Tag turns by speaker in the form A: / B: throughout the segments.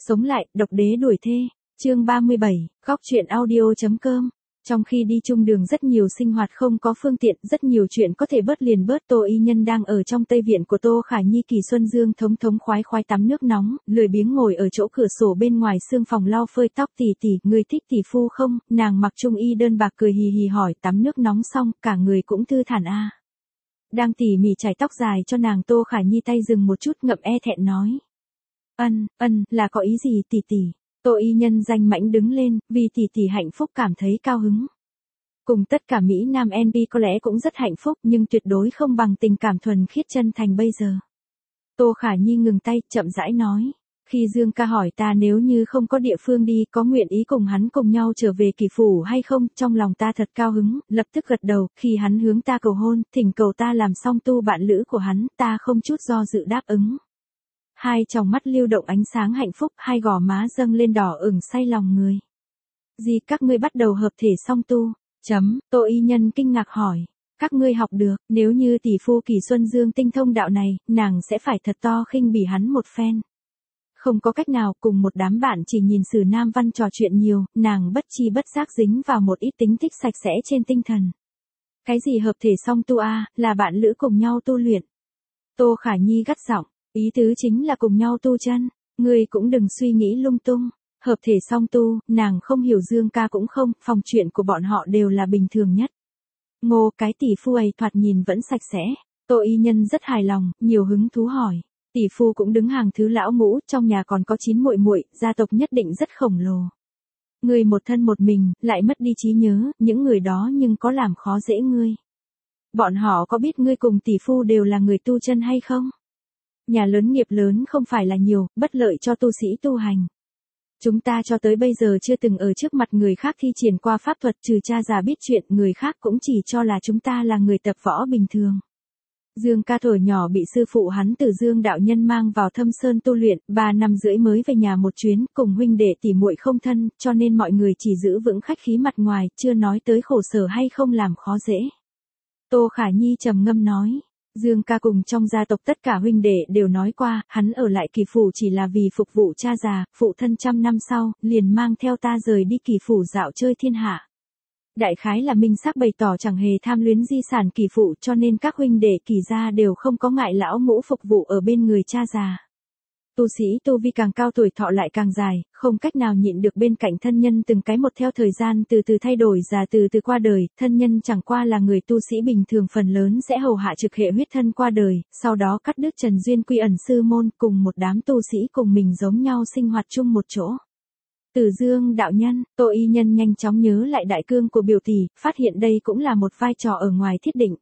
A: Sống lại, độc đế đuổi thê. Chương 37, góc truyện audio.com. Trong khi đi chung đường rất nhiều sinh hoạt không có phương tiện, rất nhiều chuyện có thể bớt liền bớt. Tô Y Nhân đang ở trong Tây Viện của Tô Khả Nhi. Kỳ Xuân Dương thống thống khoái khoái tắm nước nóng, lười biếng ngồi ở chỗ cửa sổ bên ngoài sương phòng lau phơi tóc. Tỷ tỷ, người thích tỷ phu không? Nàng mặc trung y đơn bạc cười hì hì hỏi. Tắm nước nóng xong, cả người cũng thư thản a. Đang tỉ mỉ chải tóc dài cho nàng, Tô Khả Nhi tay dừng một chút ngậm thẹn nói. Là có ý gì tỷ tỷ? Tô Y Nhân danh mãnh đứng lên, vì tỷ tỷ hạnh phúc cảm thấy cao hứng. Cùng tất cả Mỹ Nam NB có lẽ cũng rất hạnh phúc, nhưng tuyệt đối không bằng tình cảm thuần khiết chân thành bây giờ. Tô Khả Nhi ngừng tay, chậm rãi nói. Khi Dương ca hỏi ta nếu như không có địa phương đi, có nguyện ý cùng hắn cùng nhau trở về Kỳ Phủ hay không, trong lòng ta thật cao hứng, lập tức gật đầu. Khi hắn hướng ta cầu hôn, thỉnh cầu ta làm song tu bạn lữ của hắn, ta không chút do dự đáp ứng. Hai tròng mắt lưu động ánh sáng hạnh phúc, hai gò má dâng lên đỏ ửng say lòng người. Gì, các ngươi bắt đầu hợp thể song tu? Tô Y Nhân kinh ngạc hỏi. Các ngươi học được, nếu như tỷ phu Kỳ Xuân Dương tinh thông đạo này, nàng sẽ phải thật to khinh bỉ hắn một phen. Không có cách nào, cùng một đám bạn chỉ nhìn Sử Nam Văn trò chuyện nhiều, nàng bất chi bất giác dính vào một ít tính thích sạch sẽ trên tinh thần. Cái gì hợp thể song tu a, là bạn lữ cùng nhau tu luyện. Tô Khả Nhi gắt giọng. Ý tứ chính là cùng nhau tu chân, ngươi cũng đừng suy nghĩ lung tung. Hợp thể song tu, nàng không hiểu, Dương ca cũng không, phòng chuyện của bọn họ đều là bình thường nhất. Ngô, cái tỷ phu ấy thoạt nhìn vẫn sạch sẽ. Tô Y Nhân rất hài lòng, nhiều hứng thú hỏi. Tỷ phu cũng đứng hàng thứ lão ngũ, trong nhà còn có 9 muội muội, gia tộc nhất định rất khổng lồ. Ngươi một thân một mình, lại mất đi trí nhớ, những người đó nhưng có làm khó dễ ngươi. Bọn họ có biết ngươi cùng tỷ phu đều là người tu chân hay không? Nhà lớn nghiệp lớn không phải là nhiều, bất lợi cho tu sĩ tu hành. Chúng ta cho tới bây giờ chưa từng ở trước mặt người khác thi triển qua pháp thuật, trừ cha già biết chuyện, người khác cũng chỉ cho là chúng ta là người tập võ bình thường. Dương ca thổi nhỏ bị sư phụ hắn Từ Dương đạo nhân mang vào Thâm Sơn tu luyện, 3 năm rưỡi mới về nhà một chuyến, cùng huynh đệ tỉ muội không thân, cho nên mọi người chỉ giữ vững khách khí mặt ngoài, chưa nói tới khổ sở hay không làm khó dễ. Tô Khả Nhi trầm ngâm nói. Dương ca cùng trong gia tộc tất cả huynh đệ đều nói qua, hắn ở lại Kỳ Phủ chỉ là vì phục vụ cha già, phụ thân 100 năm sau, liền mang theo ta rời đi Kỳ Phủ dạo chơi thiên hạ. Đại khái là minh xác bày tỏ chẳng hề tham luyến di sản Kỳ Phủ, cho nên các huynh đệ Kỳ gia đều không có ngại lão ngũ phục vụ ở bên người cha già. Tu sĩ tu vi càng cao tuổi thọ lại càng dài, không cách nào nhịn được bên cạnh thân nhân từng cái một theo thời gian từ từ thay đổi, già từ từ qua đời, thân nhân chẳng qua là người tu sĩ bình thường phần lớn sẽ hầu hạ trực hệ huyết thân qua đời, sau đó cắt đứt trần duyên quy ẩn sư môn, cùng một đám tu sĩ cùng mình giống nhau sinh hoạt chung một chỗ. Từ Dương đạo nhân, Tô Y Nhân nhanh chóng nhớ lại đại cương của biểu tỷ, phát hiện đây cũng là một vai trò ở ngoài thiết định.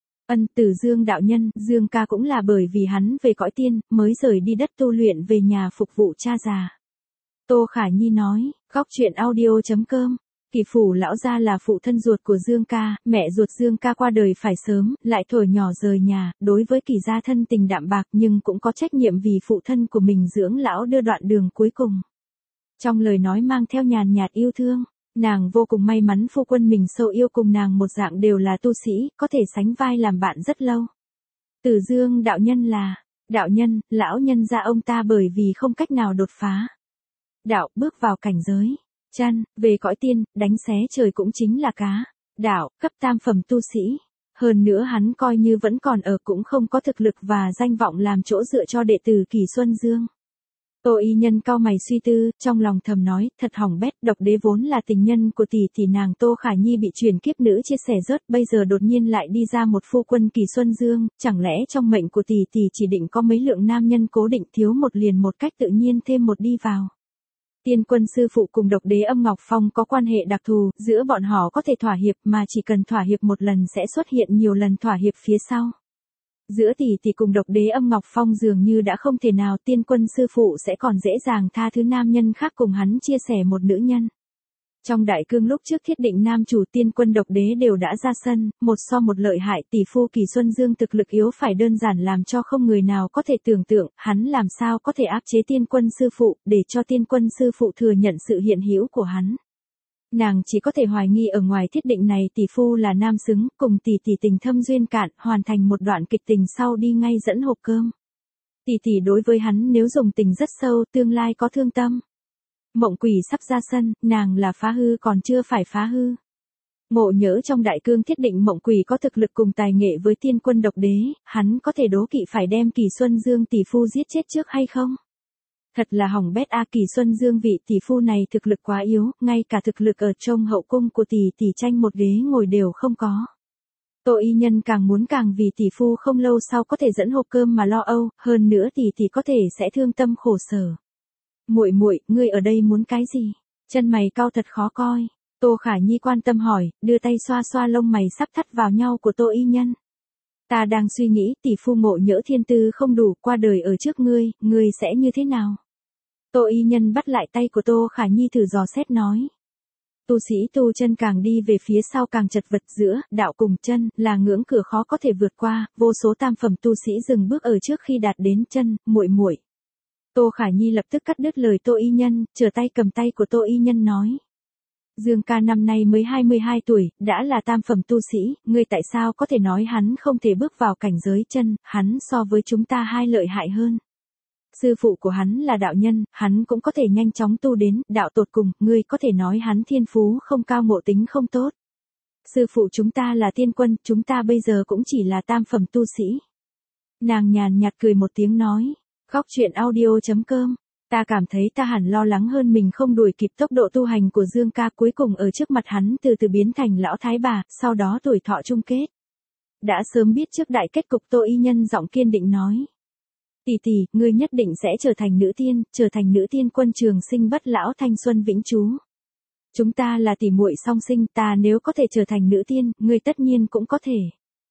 A: Từ Dương đạo nhân, Dương ca cũng là bởi vì hắn về cõi tiên, mới rời đi đất tu luyện về nhà phục vụ cha già. Tô Khả Nhi nói, góc truyện audio.com. Kỳ Phủ lão gia là phụ thân ruột của Dương ca, mẹ ruột Dương ca qua đời phải sớm, lại thuở nhỏ rời nhà, đối với Kỳ gia thân tình đạm bạc nhưng cũng có trách nhiệm vì phụ thân của mình dưỡng lão đưa đoạn đường cuối cùng. Trong lời nói mang theo nhàn nhạt yêu thương. Nàng vô cùng may mắn phu quân mình sâu yêu cùng nàng một dạng đều là tu sĩ, có thể sánh vai làm bạn rất lâu. Từ Dương đạo nhân là, đạo nhân, lão nhân gia ông ta bởi vì không cách nào đột phá đạo, bước vào cảnh giới chân, về cõi tiên, đánh xé trời cũng chính là cá, đạo, cấp tam phẩm tu sĩ. Hơn nữa hắn coi như vẫn còn ở, cũng không có thực lực và danh vọng làm chỗ dựa cho đệ tử Kỳ Xuân Dương. Tô Y Nhân cau mày suy tư, trong lòng thầm nói, thật hỏng bét, độc đế vốn là tình nhân của tỷ tỷ nàng Tô Khả Nhi bị truyền kiếp nữ chia sẻ rớt, bây giờ đột nhiên lại đi ra một phu quân Kỳ Xuân Dương, chẳng lẽ trong mệnh của tỷ tỷ chỉ định có mấy lượng nam nhân cố định, thiếu một liền một cách tự nhiên thêm một đi vào. Tiên quân sư phụ cùng độc đế Âm Ngọc Phong có quan hệ đặc thù, giữa bọn họ có thể thỏa hiệp, mà chỉ cần thỏa hiệp một lần sẽ xuất hiện nhiều lần thỏa hiệp phía sau. Giữa tỷ tỷ cùng độc đế Âm Ngọc Phong dường như đã không thể nào, tiên quân sư phụ sẽ còn dễ dàng tha thứ nam nhân khác cùng hắn chia sẻ một nữ nhân. Trong đại cương lúc trước thiết định nam chủ tiên quân độc đế đều đã ra sân, một so một lợi hại, tỷ phu Kỳ Xuân Dương thực lực yếu phải đơn giản làm cho không người nào có thể tưởng tượng, hắn làm sao có thể áp chế tiên quân sư phụ, để cho tiên quân sư phụ thừa nhận sự hiện hữu của hắn. Nàng chỉ có thể hoài nghi ở ngoài thiết định này tỷ phu là nam xứng, cùng tỷ tỷ tình thâm duyên cạn, hoàn thành một đoạn kịch tình sau đi ngay dẫn hộp cơm. Tỷ tỷ đối với hắn nếu dùng tình rất sâu, tương lai có thương tâm. Mộng Quỷ sắp ra sân, nàng là phá hư còn chưa phải phá hư. Ngộ Nhỡ trong đại cương thiết định Mộng Quỷ có thực lực cùng tài nghệ với tiên quân độc đế, hắn có thể đố kỵ phải đem Kỳ Xuân Dương tỷ phu giết chết trước hay không? Thật là hỏng bét a, Kỳ Xuân Dương vị tỷ phu này thực lực quá yếu, ngay cả thực lực ở trong hậu cung của tỷ tỷ tranh một ghế ngồi đều không có. Tô Y Nhân càng muốn càng vì tỷ phu không lâu sau có thể dẫn hộp cơm mà lo âu, hơn nữa tỷ tỷ có thể sẽ thương tâm khổ sở. Muội muội, ngươi ở đây muốn cái gì? Chân mày cau thật khó coi. Tô Khả Nhi quan tâm hỏi, đưa tay xoa xoa lông mày sắp thắt vào nhau của Tô Y Nhân. Ta đang suy nghĩ tỷ phu Ngộ Nhỡ thiên tư không đủ, qua đời ở trước ngươi sẽ như thế nào? Tô Y Nhân bắt lại tay của Tô Khả Nhi thử dò xét nói. Tu sĩ tu chân càng đi về phía sau càng chật vật, giữa đạo cùng chân là ngưỡng cửa khó có thể vượt qua, vô số tam phẩm tu sĩ dừng bước ở trước khi đạt đến chân. Muội muội. Tô Khả Nhi lập tức cắt đứt lời Tô Y Nhân, trở tay cầm tay của Tô Y Nhân nói. Dương ca năm nay mới 22 tuổi, đã là tam phẩm tu sĩ, ngươi tại sao có thể nói hắn không thể bước vào cảnh giới chân, hắn so với chúng ta hai lợi hại hơn. Sư phụ của hắn là đạo nhân, hắn cũng có thể nhanh chóng tu đến đạo tột cùng, ngươi có thể nói hắn thiên phú không cao, ngộ tính không tốt. Sư phụ chúng ta là tiên quân, chúng ta bây giờ cũng chỉ là tam phẩm tu sĩ. Nàng nhàn nhạt cười một tiếng nói, khóc chuyện audio.com. Ta cảm thấy ta hẳn lo lắng hơn mình không đuổi kịp tốc độ tu hành của Dương ca, cuối cùng ở trước mặt hắn từ từ biến thành lão thái bà, sau đó tuổi thọ chung kết. Đã sớm biết trước đại kết cục, Tô Y Nhân giọng kiên định nói. Tỷ tỷ, ngươi nhất định sẽ trở thành nữ tiên quân trường sinh bất lão thanh xuân vĩnh trú. Chúng ta là tỷ muội song sinh, ta nếu có thể trở thành nữ tiên, ngươi tất nhiên cũng có thể.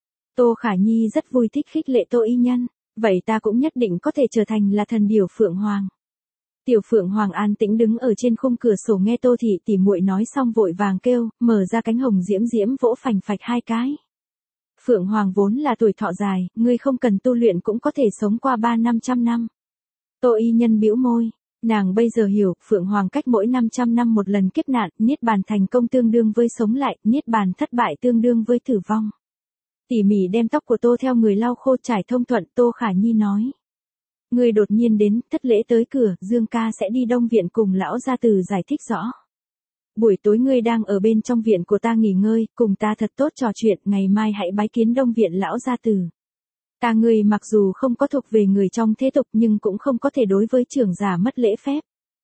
A: Tô Khả Nhi rất vui thích khích lệ Tô Y Nhân, vậy ta cũng nhất định có thể trở thành là thần điểu Phượng Hoàng. Tiểu Phượng Hoàng an tĩnh đứng ở trên khung cửa sổ nghe Tô thị tỷ muội nói xong vội vàng kêu, mở ra cánh hồng diễm diễm vỗ phành phạch hai cái. Phượng Hoàng vốn là tuổi thọ dài, ngươi không cần tu luyện cũng có thể sống qua 300-500 năm. Tô Y Nhân bĩu môi, nàng bây giờ hiểu, Phượng Hoàng cách mỗi 500 năm một lần kiếp nạn, niết bàn thành công tương đương với sống lại, niết bàn thất bại tương đương với tử vong. Tỉ mỉ đem tóc của Tô theo người lau khô trải thông thuận, Tô Khả Nhi nói. Ngươi đột nhiên đến, thất lễ tới cửa, Dương ca sẽ đi Đông viện cùng lão gia tử giải thích rõ. Buổi tối ngươi đang ở bên trong viện của ta nghỉ ngơi, cùng ta thật tốt trò chuyện, ngày mai hãy bái kiến Đông viện lão gia tử. Ta ngươi mặc dù không có thuộc về người trong thế tục nhưng cũng không có thể đối với trưởng giả mất lễ phép.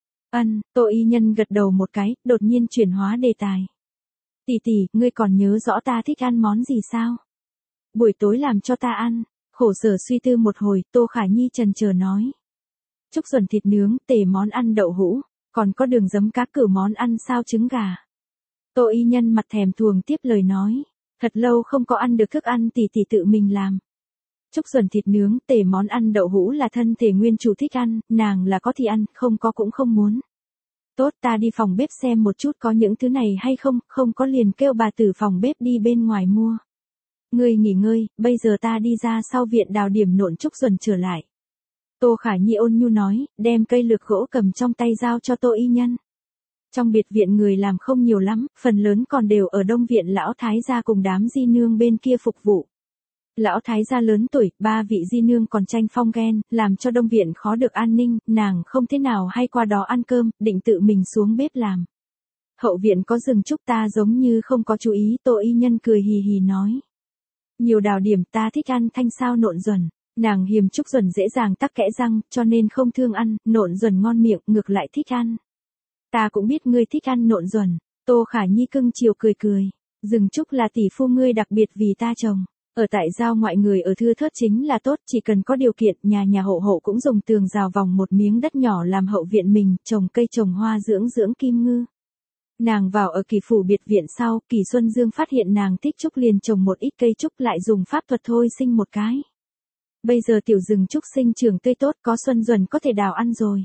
A: Tô Y Nhân gật đầu một cái, đột nhiên chuyển hóa đề tài. Tỷ tỷ, ngươi còn nhớ rõ ta thích ăn món gì sao? Buổi tối làm cho ta ăn. Khổ sở suy tư một hồi, Tô Khả Nhi chần chờ nói. Trúc xuẩn thịt nướng, tề món ăn đậu hũ, còn có đường giấm cá cử món ăn sao trứng gà. Tô Y Nhân mặt thèm thuồng tiếp lời nói. Thật lâu không có ăn được thức ăn tỷ tỷ tự mình làm. Trúc xuẩn thịt nướng, tề món ăn đậu hũ là thân thể nguyên chủ thích ăn, nàng là có thì ăn, không có cũng không muốn. Tốt, ta đi phòng bếp xem một chút có những thứ này hay không, không có liền kêu bà tử phòng bếp đi bên ngoài mua. Ngươi nghỉ ngơi, bây giờ ta đi ra sau viện đào điểm nộn trúc xuẩn trở lại. Tô Khả Nhi ôn nhu nói, đem cây lược gỗ cầm trong tay giao cho Tô Y Nhân. Trong biệt viện người làm không nhiều lắm, phần lớn còn đều ở Đông viện lão thái gia cùng đám di nương bên kia phục vụ. Lão thái gia lớn tuổi, 3 vị di nương còn tranh phong ghen, làm cho Đông viện khó được an ninh, nàng không thế nào hay qua đó ăn cơm, định tự mình xuống bếp làm. Hậu viện có rừng trúc ta giống như không có chú ý, Tô Y Nhân cười hì hì nói. Nhiều đào điểm, ta thích ăn thanh sao nộn duẩn. Nàng hiềm trúc duẩn dễ dàng tắc kẽ răng, cho nên không thương ăn, nộn duẩn ngon miệng, ngược lại thích ăn. Ta cũng biết ngươi thích ăn nộn duẩn. Tô Khả Nhi cưng chiều cười cười. Rừng trúc là tỷ phu ngươi đặc biệt vì ta trồng. Ở tại giao ngoại người ở thưa thớt chính là tốt, chỉ cần có điều kiện, nhà hộ hộ cũng dùng tường rào vòng một miếng đất nhỏ làm hậu viện mình, trồng cây trồng hoa dưỡng kim ngư. Nàng vào ở Kỳ phủ biệt viện sau, Kỳ Xuân Dương phát hiện nàng thích trúc liền trồng một ít cây trúc lại dùng pháp thuật thôi sinh một cái. Bây giờ tiểu rừng trúc sinh trưởng tươi tốt, có Xuân Duẩn có thể đào ăn rồi.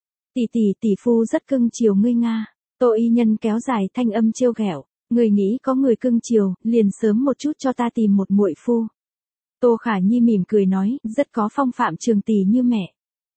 A: Tỷ phu rất cưng chiều ngươi nga. Tô Y Nhân kéo dài thanh âm trêu ghẹo, người nghĩ có người cưng chiều, liền sớm một chút cho ta tìm một muội phu. Tô Khả Nhi mỉm cười nói, rất có phong phạm trường tỷ như mẹ.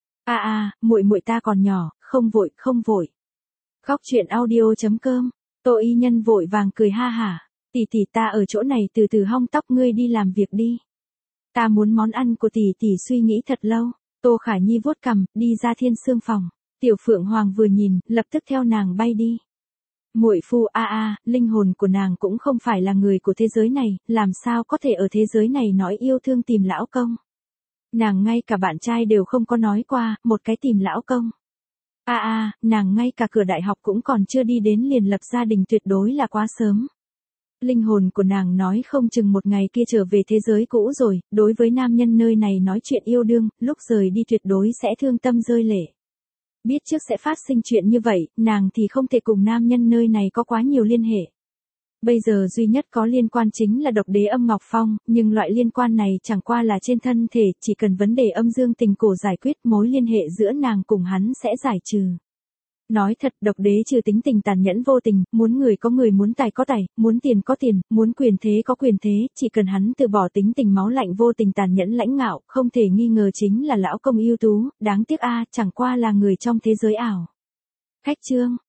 A: Muội ta còn nhỏ, không vội. Khóc chuyện audio.com. Tô Y Nhân vội vàng cười ha hả. Tỷ ta ở chỗ này từ từ hong tóc, ngươi đi làm việc đi. Ta muốn món ăn của tỷ suy nghĩ thật lâu. Tô Khả Nhi vuốt cằm, đi ra Thiên Sương phòng. Tiểu Phượng Hoàng vừa nhìn, lập tức theo nàng bay đi. Muội phu linh hồn của nàng cũng không phải là người của thế giới này, làm sao có thể ở thế giới này nói yêu thương tìm lão công. Nàng ngay cả bạn trai đều không có nói qua, một cái tìm lão công. Nàng ngay cả cửa đại học cũng còn chưa đi đến liền lập gia đình, tuyệt đối là quá sớm. Linh hồn của nàng nói không chừng một ngày kia trở về thế giới cũ rồi, đối với nam nhân nơi này nói chuyện yêu đương, lúc rời đi tuyệt đối sẽ thương tâm rơi lệ. Biết trước sẽ phát sinh chuyện như vậy, nàng thì không thể cùng nam nhân nơi này có quá nhiều liên hệ. Bây giờ duy nhất có liên quan chính là độc đế âm Ngọc Phong, nhưng loại liên quan này chẳng qua là trên thân thể, chỉ cần vấn đề âm dương tình cổ giải quyết, mối liên hệ giữa nàng cùng hắn sẽ giải trừ. Nói thật, độc đế trừ tính tình tàn nhẫn vô tình, muốn người có người, muốn tài có tài, muốn tiền có tiền, muốn quyền thế có quyền thế, chỉ cần hắn từ bỏ tính tình máu lạnh vô tình tàn nhẫn lãnh ngạo, không thể nghi ngờ chính là lão công ưu tú, đáng tiếc chẳng qua là người trong thế giới ảo. Khách chương